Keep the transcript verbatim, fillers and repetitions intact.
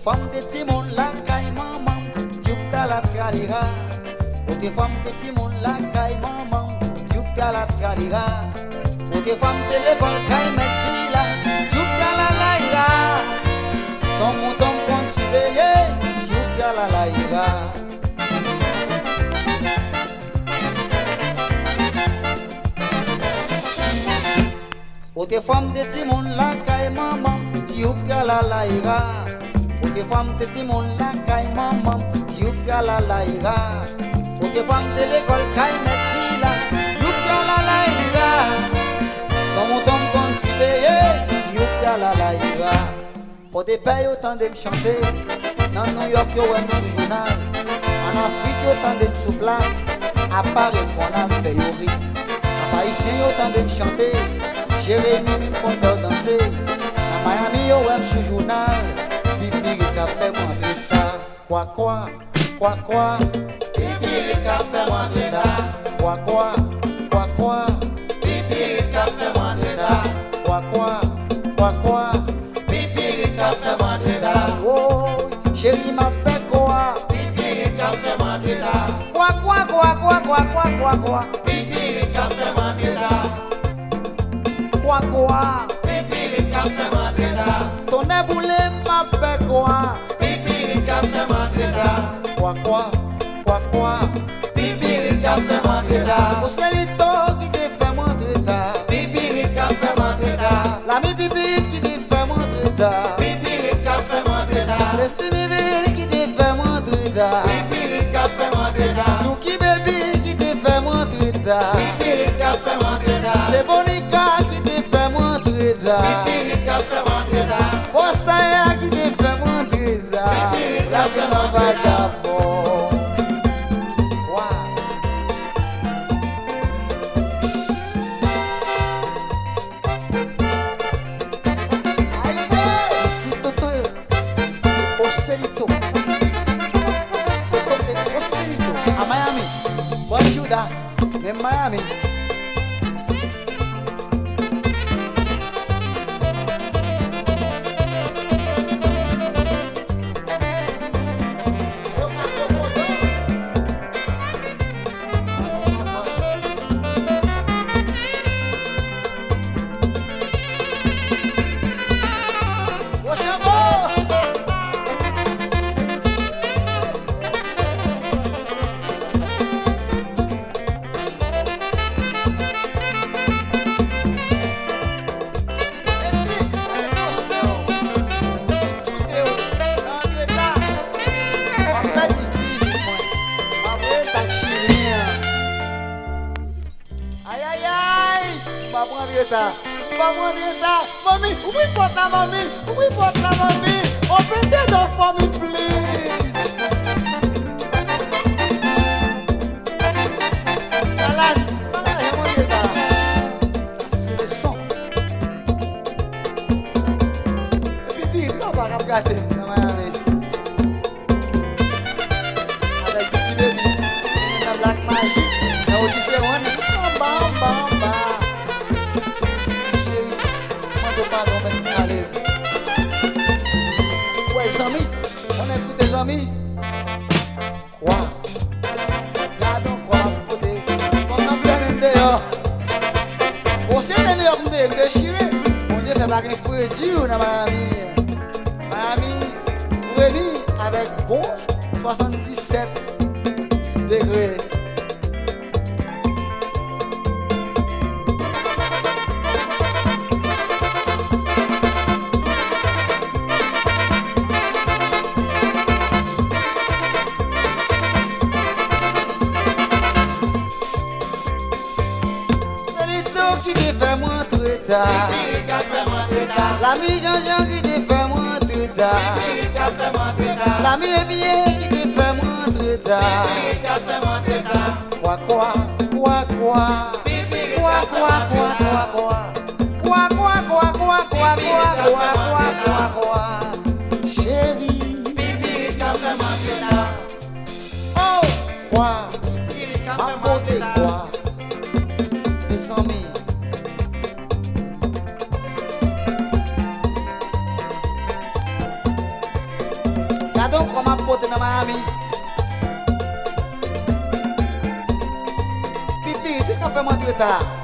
femme de Timon la caille maman, tu t'as la carrière. Pour tes femmes de Timon la caille maman, tu t'as la carrière. Pour tes femmes de l'école caille mes là, tu t'as la laïra. Sans mon temps qu'on surveille, tu t'as la laïra. Pour tes femmes de Timon la caille maman, tu t'as la laïra. Pour tes femmes de Timon la caille maman, tu t'as la laïra. Pour tes femmes de l'école caille mes là, tu t'as la laïra. Sans mon temps qu'on surveille, tu t'as la laïra. Pour des pays autant de me chanter, dans New York yo aime sous journal, en Afrique autant de me soupla, à Paris qu'on a fait yori. En Haïtien autant de me chanter, Jérémy même qu'on fait danser. En Miami yo aime sous journal, Pipi café moi d'état. Quoi quoi, quoi quoi, Pipi café moi d'état. Quoi quoi, quoi quoi, Pipi café moi d'état. Quoi quoi, quoi quoi. Café Madrida, oh, chérie m'a fait quoi? Pipi café Madrida. Quoi quoi quoi quoi quoi quoi quoi quoi? Pipi café Madrida. Quoi quoi? Pipi café Madrida. Ton éboulé m'a fait quoi? Pipi café Madrida. Quoi quoi quoi quoi? Pipi café Madrida. Au celito qui te fait Madrida. Pipi café Madrida. L'ami pipi qui te fait Madrida. L'Estimiville qui te fait Madrida. Pipi café Madrida. Douki baby qui te fait Madrida. Pipi café Madrida. C'est Bonica qui te fait Madrida. Pipi café Madrida. Postaya qui te fait Madrida. Pipi café Madrida. Ostelito, Toto et Ostelito, à Miami, bonjour da, mais Miami. Mommy, we put la mommy, we put la mommy. Open the door for me, please. Alan, ça c'est le son. Et puis, tu vas pas regarder, avec le petit bébé, la Black Magic, la Odyssey One, ils sont bam, bam, bam. Pardon, mais allez. Ouais, les amis, on écoute les amis. Quoi? Gardons quoi, côté. On a fait un dehors. Bon, c'est un dehors, on est déchiré. On dit, fait pas qu'un Freddy ou dans Miami. Miami, Freddy avec bon soixante-dix-sept degrés. Qui te fait montrer ta l'ami Jean-Jean qui te fait montrer ta l'ami bien qui te fait montrer ta quoi quoi quoi quoi quoi quoi quoi quoi quoi quoi quoi quoi quoi quoi quoi quoi quoi quoi chérie oh quoi ma beauté quoi mes amis. côté de Miami. Pipi, tu as fait mon twitter.